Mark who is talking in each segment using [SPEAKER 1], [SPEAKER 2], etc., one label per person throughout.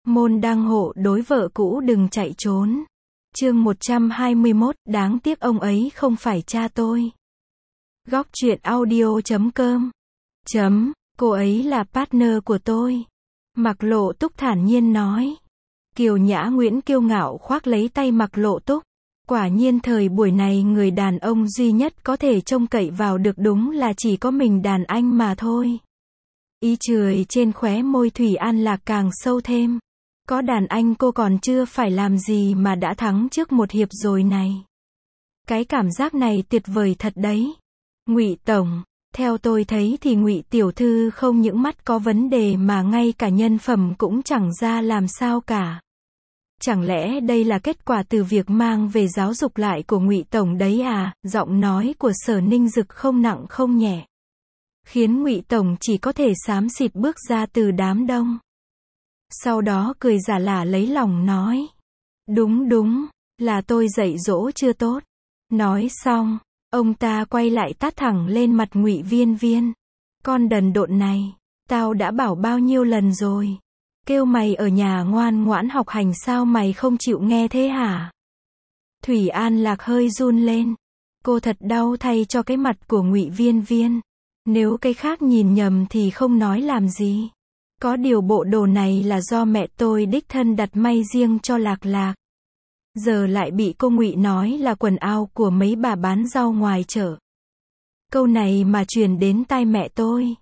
[SPEAKER 1] Môn đăng hộ đối vợ cũ đừng chạy trốn. Chương 121, đáng tiếc ông ấy không phải cha tôi. Góc truyện audio.com. Cô ấy là partner của tôi. Mạc Lộ Túc thản nhiên nói. Kiều Nhã Nguyễn kiêu ngạo khoác lấy tay Mạc Lộ Túc. Quả nhiên thời buổi này người đàn ông duy nhất có thể trông cậy vào được đúng là chỉ có mình đàn anh mà thôi. Ý cười trên khóe môi Thủy An Lạc càng sâu thêm. Có đàn anh cô còn chưa phải làm gì mà đã thắng trước một hiệp rồi này. Cái cảm giác này tuyệt vời thật đấy. Ngụy Tổng, theo tôi thấy thì Ngụy tiểu thư không những mắt có vấn đề mà ngay cả nhân phẩm cũng chẳng ra làm sao cả. Chẳng lẽ đây là kết quả từ việc mang về giáo dục lại của Ngụy Tổng đấy à? Giọng nói của Sở Ninh Dực không nặng không nhẹ, khiến Ngụy Tổng chỉ có thể xám xịt bước ra từ đám đông. Sau đó cười giả lả lấy lòng nói. Đúng, là tôi dạy dỗ chưa tốt. Nói xong, ông ta quay lại tát thẳng lên mặt Ngụy Viên Viên. Con đần độn này, tao đã bảo bao nhiêu lần rồi. Kêu mày ở nhà ngoan ngoãn học hành sao mày không chịu nghe thế hả? Thủy An Lạc hơi run lên. Cô thật đau thay cho cái mặt của Ngụy Viên Viên. Nếu cái khác nhìn nhầm thì không nói làm gì. Có điều bộ đồ này là do mẹ tôi đích thân đặt may riêng cho Lạc Lạc. Giờ lại bị cô Ngụy nói là quần áo của mấy bà bán rau ngoài chợ. Câu này mà truyền đến tai mẹ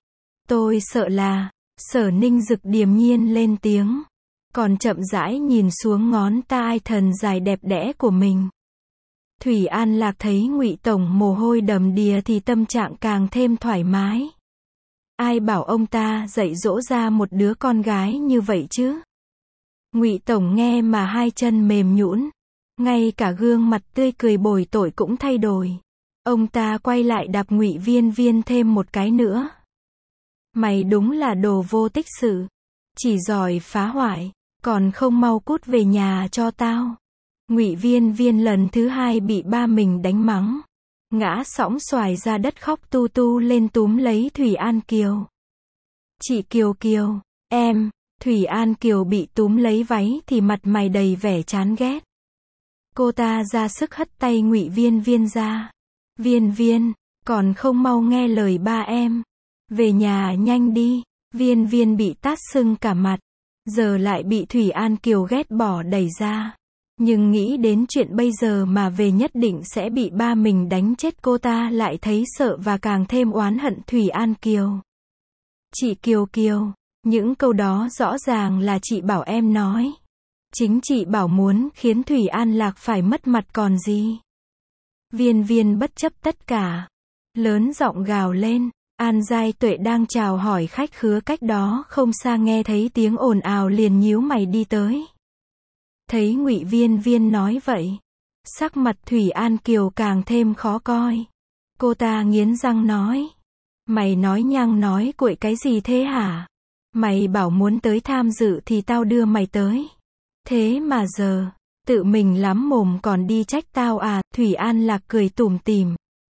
[SPEAKER 1] tôi sợ là... Sở Ninh Dực điềm nhiên lên tiếng, còn chậm rãi nhìn xuống ngón tay thần dài đẹp đẽ của mình. Thủy An Lạc thấy Ngụy Tổng mồ hôi đầm đìa thì tâm trạng càng thêm thoải mái. Ai bảo ông ta dạy dỗ ra một đứa con gái như vậy chứ? Ngụy Tổng nghe mà hai chân mềm nhũn, ngay cả gương mặt tươi cười bồi tội cũng thay đổi. Ông ta quay lại đạp Ngụy Viên Viên thêm một cái nữa. Mày đúng là đồ vô tích sự, chỉ giỏi phá hoại, còn không mau cút về nhà cho tao. Ngụy Viên Viên lần thứ hai bị ba mình đánh mắng, ngã sõng xoài ra đất khóc tu tu lên túm lấy Thủy An Kiều. Chị Kiều Kiều, em. Thủy An Kiều bị túm lấy váy thì mặt mày đầy vẻ chán ghét. Cô ta ra sức hất tay Ngụy Viên Viên ra. Viên Viên, còn không mau nghe lời ba em. Về nhà nhanh đi. Viên Viên bị tát sưng cả mặt, giờ lại bị Thủy An Kiều ghét bỏ đẩy ra. Nhưng nghĩ đến chuyện bây giờ mà về nhất định sẽ bị ba mình đánh chết, cô ta lại thấy sợ và càng thêm oán hận Thủy An Kiều. Chị Kiều Kiều, những câu đó rõ ràng là chị bảo em nói. Chính chị bảo muốn khiến Thủy An Lạc phải mất mặt còn gì. Viên Viên bất chấp tất cả, lớn giọng gào lên. An Giai Tuệ đang chào hỏi khách khứa cách đó không xa nghe thấy tiếng ồn ào liền nhíu mày đi tới. Thấy Ngụy Viên Viên nói vậy, sắc mặt Thủy An Kiều càng thêm khó coi. Cô ta nghiến răng nói. Mày nói nhăng nói cuội cái gì thế hả? Mày bảo muốn tới tham dự thì tao đưa mày tới. Thế mà giờ, tự mình lắm mồm còn đi trách tao à? Thủy An Lạc cười tủm tỉm,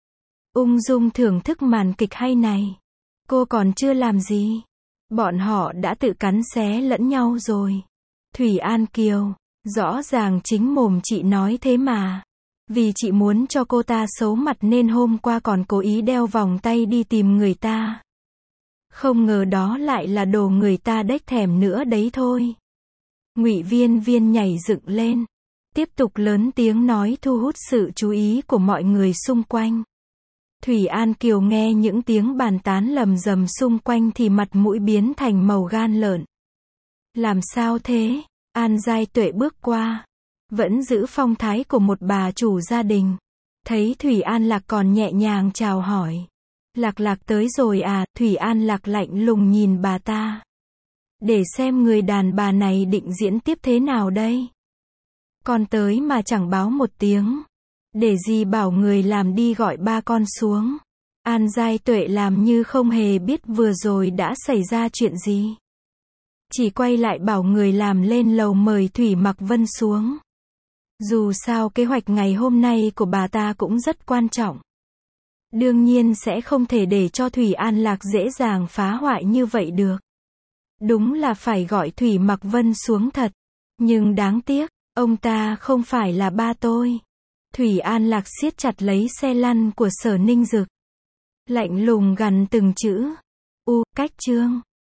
[SPEAKER 1] ung dung thưởng thức màn kịch hay này. Cô còn chưa làm gì, bọn họ đã tự cắn xé lẫn nhau rồi. Thủy An Kiều, rõ ràng chính mồm chị nói thế mà. Vì chị muốn cho cô ta xấu mặt nên hôm qua còn cố ý đeo vòng tay đi tìm người ta. Không ngờ đó lại là đồ người ta đếch thèm nữa đấy thôi. Ngụy Viên Viên nhảy dựng lên, tiếp tục lớn tiếng nói thu hút sự chú ý của mọi người xung quanh. Thủy An Kiều nghe những tiếng bàn tán lầm rầm xung quanh thì mặt mũi biến thành màu gan lợn. Làm sao thế? An Giai Tuệ bước qua, vẫn giữ phong thái của một bà chủ gia đình. Thấy Thủy An Lạc còn nhẹ nhàng chào hỏi. Lạc Lạc tới rồi à? Thủy An Lạc lạnh lùng nhìn bà ta. Để xem người đàn bà này định diễn tiếp thế nào đây? Con tới mà chẳng báo một tiếng. Để gì bảo người làm đi gọi ba con xuống. An Giai Tuệ làm như không hề biết vừa rồi đã xảy ra chuyện gì. Chỉ quay lại bảo người làm lên lầu mời Thủy Mặc Vân xuống. Dù sao kế hoạch ngày hôm nay của bà ta cũng rất quan trọng. Đương nhiên sẽ không thể để cho Thủy An Lạc dễ dàng phá hoại như vậy được. Đúng là phải gọi Thủy Mặc Vân xuống thật. Nhưng đáng tiếc, ông ta không phải là ba tôi. Thủy An Lạc siết chặt lấy xe lăn của Sở Ninh Dực. Lạnh lùng gằn từng chữ. Cách chương.